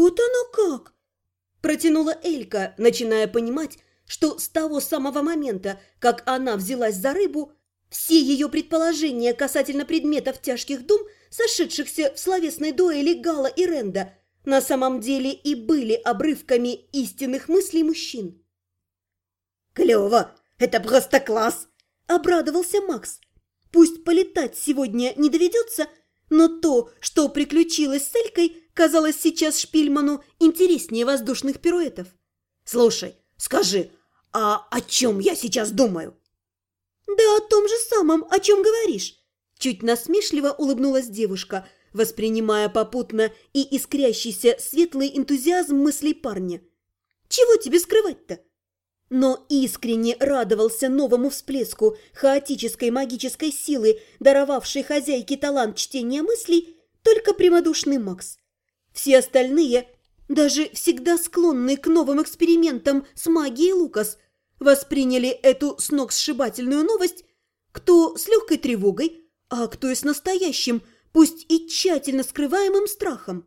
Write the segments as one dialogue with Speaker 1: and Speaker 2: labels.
Speaker 1: «Вот оно как!» – протянула Элька, начиная понимать, что с того самого момента, как она взялась за рыбу, все ее предположения касательно предметов тяжких дум, сошедшихся в словесной дуэли Гала и Ренда, на самом деле и были обрывками истинных мыслей мужчин.
Speaker 2: «Клево! Это просто класс!»
Speaker 1: – обрадовался Макс. Пусть полетать сегодня не доведется, но то, что приключилось с Элькой, казалось сейчас Шпильману интереснее воздушных пируэтов.
Speaker 2: «Слушай, скажи, а о чем я сейчас думаю?»
Speaker 1: «Да о том же самом, о чем говоришь!» Чуть насмешливо улыбнулась девушка, воспринимая попутно и искрящийся светлый энтузиазм мыслей парня. «Чего тебе скрывать-то?» Но искренне радовался новому всплеску хаотической магической силы, даровавшей хозяйке талант чтения мыслей, только прямодушный Макс. Все остальные, даже всегда склонные к новым экспериментам с магией Лукас, восприняли эту сногсшибательную новость кто с легкой тревогой, а кто и с настоящим, пусть и тщательно скрываемым страхом.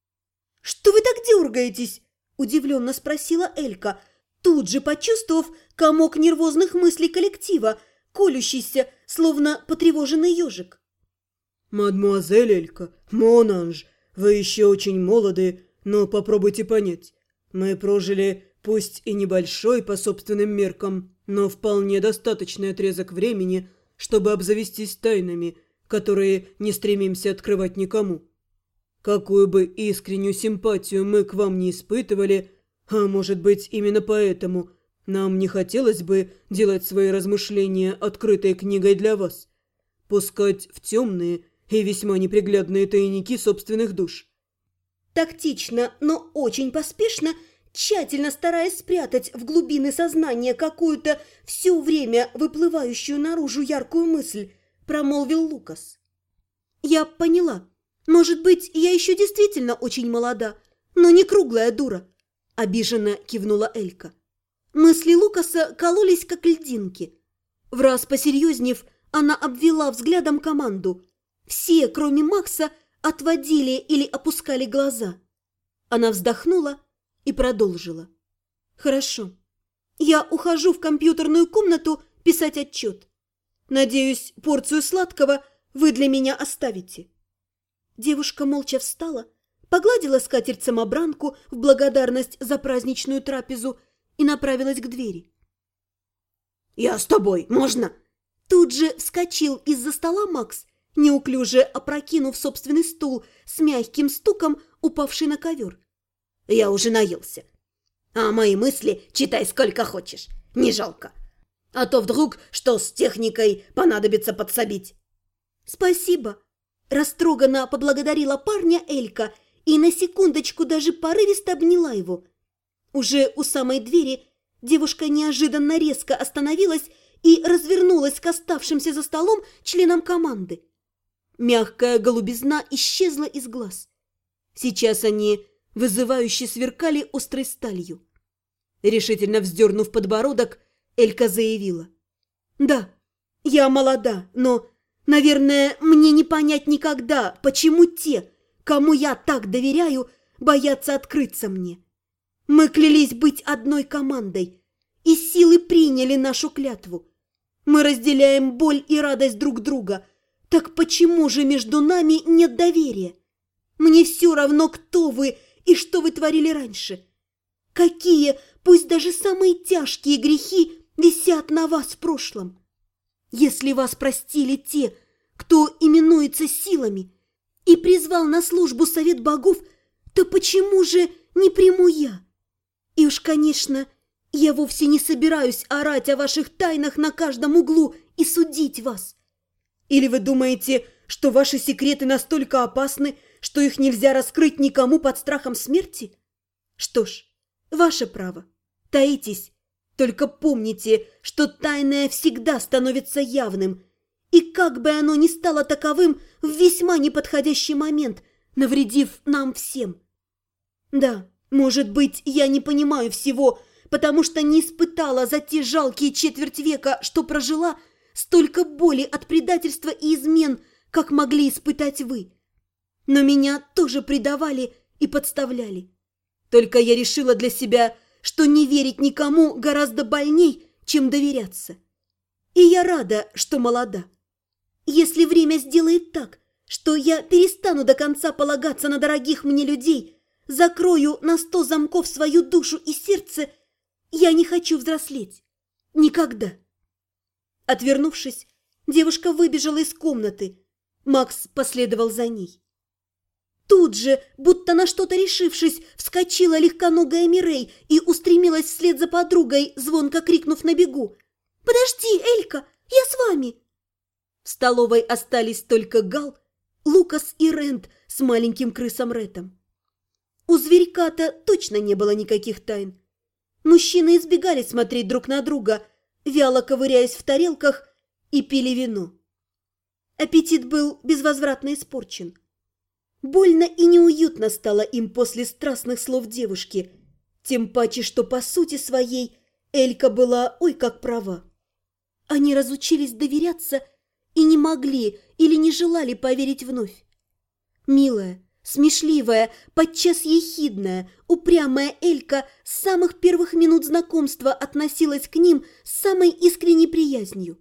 Speaker 1: «Что вы так дергаетесь?» – удивленно спросила Элька, тут же почувствовав комок нервозных мыслей коллектива, колющийся, словно потревоженный ежик.
Speaker 3: «Мадемуазель Элька, мон анж, вы еще очень молоды, но попробуйте понять. Мы прожили, пусть и небольшой по собственным меркам, но вполне достаточный отрезок времени, чтобы обзавестись тайнами, которые не стремимся открывать никому. Какую бы искреннюю симпатию мы к вам не испытывали, а может быть, именно поэтому нам не хотелось бы делать свои размышления открытой книгой для вас, пускать в темные и весьма неприглядные тайники собственных душ».
Speaker 1: Тактично, но очень поспешно, тщательно стараясь спрятать в глубины сознания какую-то все время выплывающую наружу яркую мысль, промолвил Лукас. «Я поняла. Может быть, я еще действительно очень молода, но не круглая дура», – обиженно кивнула Элька. Мысли Лукаса кололись, как льдинки. Враз посерьезнев, она обвела взглядом команду. Все, кроме Макса, отводили или опускали глаза. Она вздохнула и продолжила. «Хорошо. Я ухожу в компьютерную комнату писать отчет. Надеюсь, порцию сладкого вы для меня оставите». Девушка молча встала, погладила скатерть-самобранку в благодарность за праздничную трапезу и направилась к двери.
Speaker 2: «Я с тобой, можно?»
Speaker 1: Тут же вскочил из-за стола Макс, неуклюже опрокинув собственный стул с мягким стуком, упавший на ковер.
Speaker 2: «Я уже наелся. А мои мысли читай сколько хочешь, не жалко. А то вдруг что с техникой понадобится подсобить».
Speaker 1: «Спасибо», – растроганно поблагодарила парня Элька и на секундочку даже порывисто обняла его. Уже у самой двери девушка неожиданно резко остановилась и развернулась к оставшимся за столом членам команды. Мягкая голубизна исчезла из глаз. Сейчас они вызывающе сверкали острой сталью. Решительно вздернув подбородок, Элька заявила. «Да, я молода, но, наверное, мне не понять никогда, почему те, кому я так доверяю, боятся открыться мне. Мы клялись быть одной командой, и силы приняли нашу клятву. Мы разделяем боль и радость друг друга. Так почему же между нами нет доверия? Мне все равно, кто вы и что вы творили раньше. Какие, пусть даже самые тяжкие грехи висят на вас в прошлом. Если вас простили те, кто именуется силами, и призвал на службу совет богов, то почему же не приму я? И уж, конечно, я вовсе не собираюсь орать о ваших тайнах на каждом углу и судить вас. Или вы думаете, что ваши секреты настолько опасны, что их нельзя раскрыть никому под страхом смерти? Что ж, ваше право. Таитесь. Только помните, что тайное всегда становится явным, и как бы оно ни стало таковым в весьма неподходящий момент, навредив нам всем. Да, может быть, я не понимаю всего, потому что не испытала за те жалкие четверть века, что прожила, столько боли от предательства и измен, как могли испытать вы. Но меня тоже предавали и подставляли. Только я решила для себя, что не верить никому гораздо больней, чем доверяться. И я рада, что молода. Если время сделает так, что я перестану до конца полагаться на дорогих мне людей, закрою на 100 замков свою душу и сердце, я не хочу взрослеть. Никогда. Отвернувшись, девушка выбежала из комнаты. Макс последовал за ней. Тут же, будто на что-то решившись, вскочила легконогая Мирей и устремилась вслед за подругой, звонко крикнув на бегу: «Подожди, Элька, я с вами!» В столовой остались только Гал, Лукас и Рент с маленьким крысом Рэтом. У зверька-то точно не было никаких тайн. Мужчины избегали смотреть друг на друга, вяло ковыряясь в тарелках, и пили вино. Аппетит был безвозвратно испорчен. Больно и неуютно стало им после страстных слов девушки, тем паче, что по сути своей Элька была ой как права. Они разучились доверяться и не могли или не желали поверить вновь. Милая, смешливая, подчас ехидная, упрямая Элька с самых первых минут знакомства относилась к ним с самой искренней приязнью.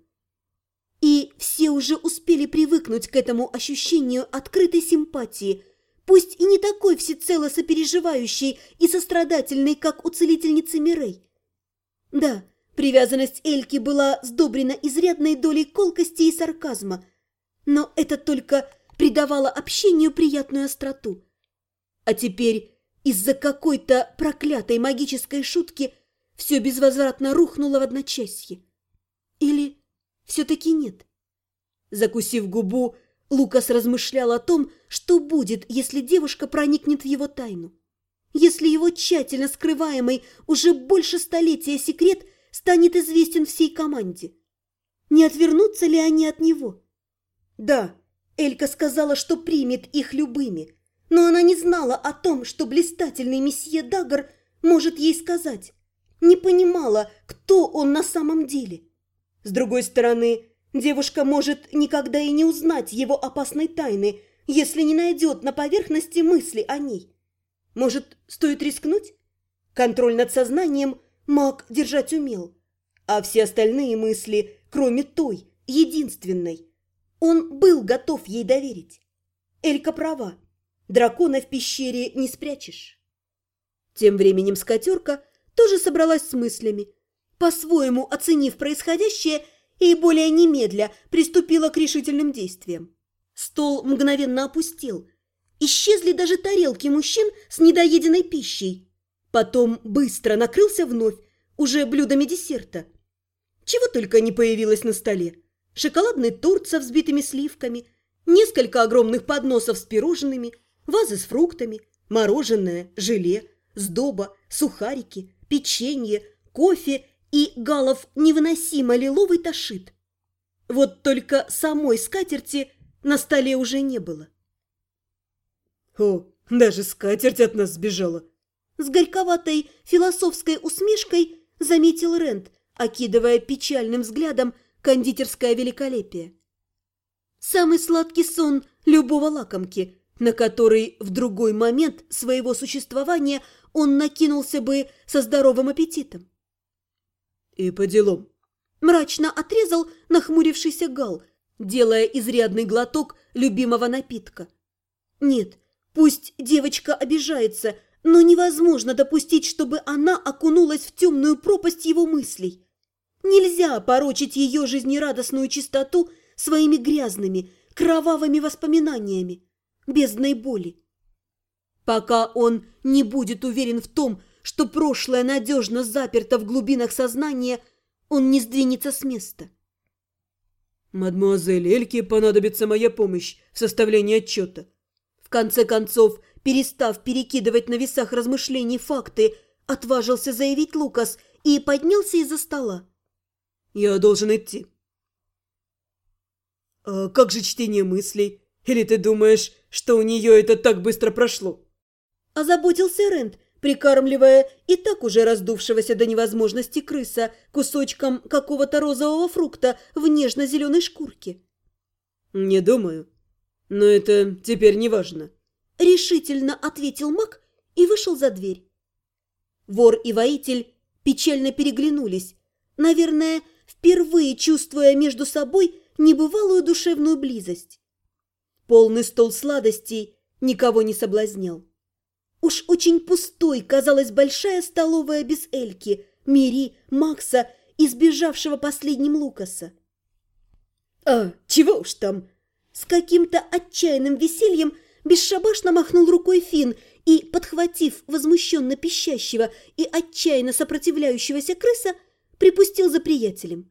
Speaker 1: И все уже успели привыкнуть к этому ощущению открытой симпатии, пусть и не такой всецело сопереживающей и сострадательной, как у целительницы Мирей. Да, привязанность Эльки была сдобрена изрядной долей колкости и сарказма, но это только придавало общению приятную остроту. А теперь из-за какой-то проклятой магической шутки все безвозвратно рухнуло в одночасье. Или все-таки нет? Закусив губу, Лукас размышлял о том, что будет, если девушка проникнет в его тайну. Если его тщательно скрываемый уже больше столетия секрет станет известен всей команде. Не отвернутся ли они от него? Да, Элька сказала, что примет их любыми, но она не знала о том, что блистательный месье Даггар может ей сказать. Не понимала, кто он на самом деле. С другой стороны, девушка может никогда и не узнать его опасной тайны, если не найдет на поверхности мысли о ней. Может, стоит рискнуть? Контроль над сознанием маг держать умел, а все остальные мысли, кроме той, единственной, он был готов ей доверить. Элька права, дракона в пещере не спрячешь. Тем временем скатерка тоже собралась с мыслями, по-своему оценив происходящее, и более немедля приступила к решительным действиям. Стол мгновенно опустел. Исчезли даже тарелки мужчин с недоеденной пищей. Потом быстро накрылся вновь, уже блюдами десерта. Чего только не появилось на столе. Шоколадный торт со взбитыми сливками, несколько огромных подносов с пирожными, вазы с фруктами, мороженое, желе, сдоба, сухарики, печенье, кофе и Галов невыносимо лиловый ташит. Вот только самой скатерти на столе уже не было.
Speaker 3: «О, даже скатерть от нас сбежала!»
Speaker 1: С горьковатой философской усмешкой заметил Рент, окидывая печальным взглядом кондитерское великолепие. Самый сладкий сон любого лакомки, на который в другой момент своего существования он накинулся бы со здоровым аппетитом.
Speaker 3: «И по делам»,
Speaker 1: – мрачно отрезал нахмурившийся Гал, делая изрядный глоток любимого напитка. Нет, пусть девочка обижается, но невозможно допустить, чтобы она окунулась в темную пропасть его мыслей. Нельзя порочить ее жизнерадостную чистоту своими грязными, кровавыми воспоминаниями, бездной боли. Пока он не будет уверен в том, что прошлое надежно заперто в глубинах сознания, он не сдвинется с места.
Speaker 3: «Мадемуазель Эльке понадобится моя помощь в составлении отчета».
Speaker 1: В конце концов, перестав перекидывать на весах размышлений факты, отважился заявить Лукас и поднялся из-за стола.
Speaker 3: «Я должен идти». «А как же чтение мыслей? Или ты думаешь, что у нее это так быстро прошло?»
Speaker 1: Озаботился Рент, прикармливая и так уже раздувшегося до невозможности крыса кусочком какого-то розового фрукта в нежно-зеленой шкурке.
Speaker 3: «Не думаю. Но это теперь не важно»,
Speaker 1: – решительно ответил маг и вышел за дверь. Вор и воитель печально переглянулись, наверное, впервые чувствуя между собой небывалую душевную близость. Полный стол сладостей никого не соблазнял. Уж очень пустой казалась большая столовая без Эльки, Мири, Макса и сбежавшего последним Лукаса.
Speaker 2: «А, чего уж там?»
Speaker 1: С каким-то отчаянным весельем бесшабашно махнул рукой Финн и, подхватив возмущенно пищащего и отчаянно сопротивляющегося крыса, припустил за приятелем.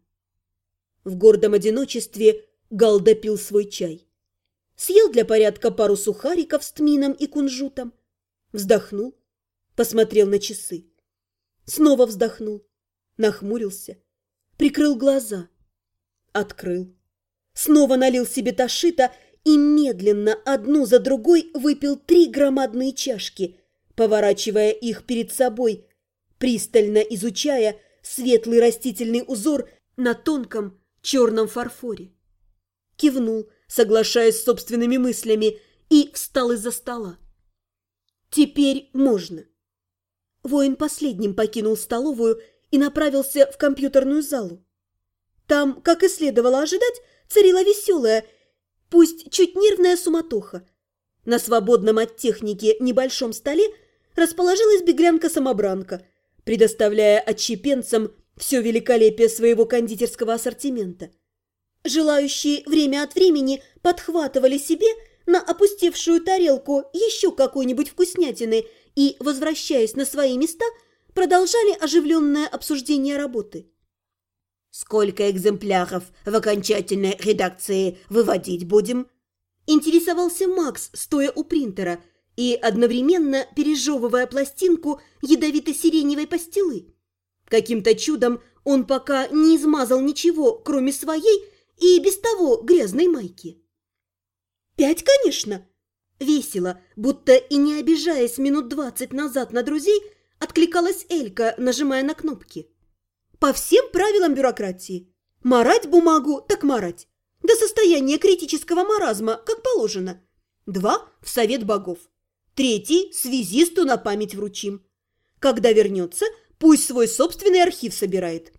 Speaker 1: В гордом одиночестве Гал допил свой чай. Съел для порядка пару сухариков с тмином и кунжутом. Вздохнул, посмотрел на часы. Снова вздохнул, нахмурился, прикрыл глаза, открыл. Снова налил себе ташита и медленно одну за другой выпил 3 громадные чашки, поворачивая их перед собой, пристально изучая светлый растительный узор на тонком черном фарфоре. Кивнул, соглашаясь с собственными мыслями, и встал из-за стола. Теперь можно. Воин последним покинул столовую и направился в компьютерную залу. Там, как и следовало ожидать, царила веселая, пусть чуть нервная суматоха. На свободном от техники небольшом столе расположилась беглянка-самобранка, предоставляя отщепенцам все великолепие своего кондитерского ассортимента. Желающие время от времени подхватывали себе на опустевшую тарелку еще какой-нибудь вкуснятины и, возвращаясь на свои места, продолжали оживленное обсуждение работы.
Speaker 2: «Сколько экземпляров в окончательной редакции выводить будем?»
Speaker 1: Интересовался Макс, стоя у принтера и одновременно пережевывая пластинку ядовито-сиреневой пастилы. Каким-то чудом он пока не измазал ничего, кроме своей и без того грязной майки. 5, конечно. Весело, будто и не обижаясь минут 20 назад на друзей, откликалась Элька, нажимая на кнопки. По всем правилам бюрократии. Марать бумагу, так марать. До состояния критического маразма, как положено. 2 в совет богов. 3 связисту на память вручим. Когда вернется, пусть свой собственный архив собирает.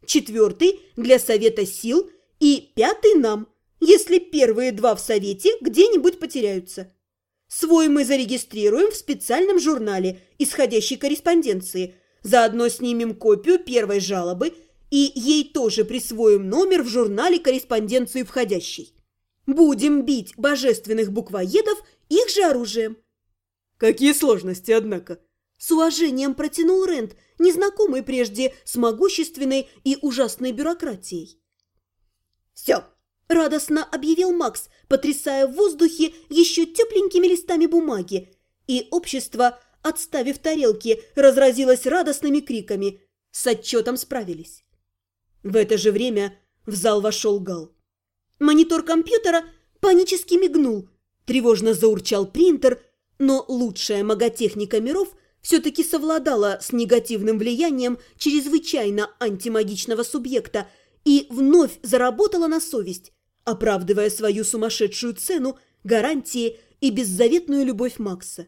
Speaker 1: 4 для совета сил и 5 нам, если первые 2 в совете где-нибудь потеряются. Свой мы зарегистрируем в специальном журнале исходящей корреспонденции. Заодно снимем копию первой жалобы и ей тоже присвоим номер в журнале корреспонденции входящей. Будем бить божественных буквоедов их же оружием.
Speaker 3: Какие сложности, однако.
Speaker 1: С уважением протянул Рент, незнакомый прежде с могущественной и ужасной бюрократией.
Speaker 2: «Все!»
Speaker 1: – радостно объявил Макс, потрясая в воздухе еще тепленькими листами бумаги, и общество, отставив тарелки, разразилось радостными криками. С отчетом справились. В это же время в зал вошел Гал. Монитор компьютера панически мигнул, тревожно заурчал принтер, но лучшая маготехника миров все-таки совладала с негативным влиянием чрезвычайно антимагичного субъекта и вновь заработала на совесть, оправдывая свою сумасшедшую цену, гарантии и беззаветную любовь Макса.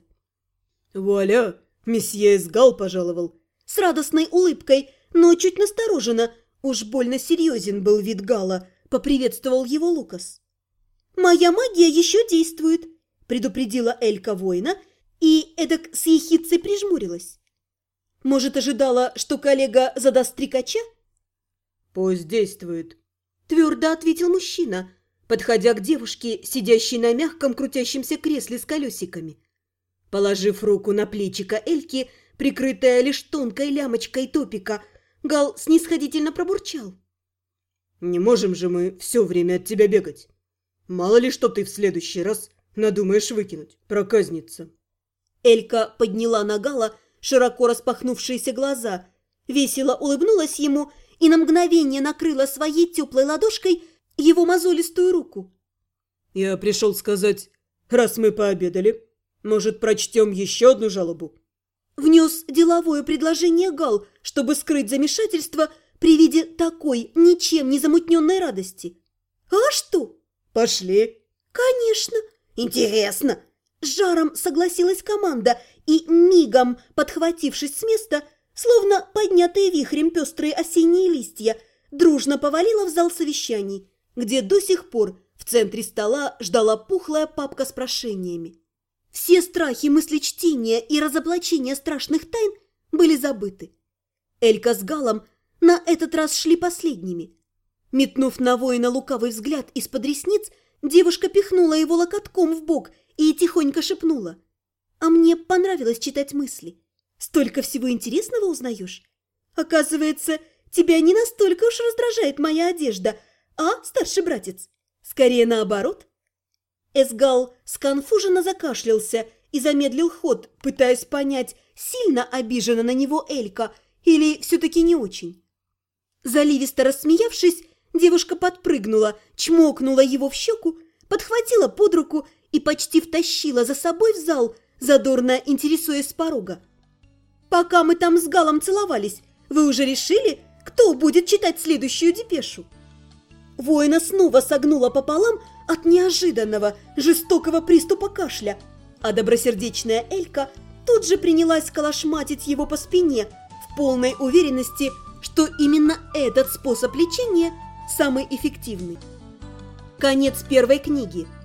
Speaker 3: «Вуаля! Месье Эсгал пожаловал!»
Speaker 1: С радостной улыбкой, но чуть настороженно, уж больно серьезен был вид Гала, поприветствовал его Лукас. «Моя магия еще действует», – предупредила Элька воина и эдак с ехидцей прижмурилась. Может, ожидала, что коллега задаст стрекача?
Speaker 3: «Пусть действует»,
Speaker 1: – твердо ответил мужчина, подходя к девушке, сидящей на мягком крутящемся кресле с колесиками. Положив руку на плечико Эльки, прикрытая лишь тонкой лямочкой топика, Гал снисходительно пробурчал.
Speaker 3: «Не можем же мы все время от тебя бегать. Мало ли, что ты в следующий раз надумаешь выкинуть, проказница».
Speaker 1: Элька подняла на Гала широко распахнувшиеся глаза, весело улыбнулась ему и на мгновение накрыла своей теплой ладошкой его мозолистую руку.
Speaker 3: «Я пришел сказать, раз мы пообедали, может, прочтем еще одну жалобу?»
Speaker 1: Внес деловое предложение Гал, чтобы скрыть замешательство при виде такой ничем не замутненной радости. «А что?»
Speaker 3: «Пошли».
Speaker 1: «Конечно».
Speaker 2: «Интересно».
Speaker 1: С жаром согласилась команда и, мигом подхватившись с места, словно поднятые вихрем пестрые осенние листья, дружно повалила в зал совещаний, где до сих пор в центре стола ждала пухлая папка с прошениями. Все страхи мыслечтения и разоблачения страшных тайн были забыты. Элька с Галом на этот раз шли последними. Метнув на воина лукавый взгляд из-под ресниц, девушка пихнула его локотком в бок и тихонько шепнула: «А мне понравилось читать мысли. Столько всего интересного узнаешь. Оказывается, тебя не настолько уж раздражает моя одежда, а, старший братец? Скорее наоборот». Эсгал сконфуженно закашлялся и замедлил ход, пытаясь понять, сильно обижена на него Элька или все-таки не очень. Заливисто рассмеявшись, девушка подпрыгнула, чмокнула его в щеку, подхватила под руку и почти втащила за собой в зал, задорно интересуясь с порога. «Пока мы там с Галом целовались, вы уже решили, кто будет читать следующую депешу?» Воина снова согнула пополам от неожиданного, жестокого приступа кашля, а добросердечная Элька тут же принялась калашматить его по спине в полной уверенности, что именно этот способ лечения самый эффективный. Конец первой книги.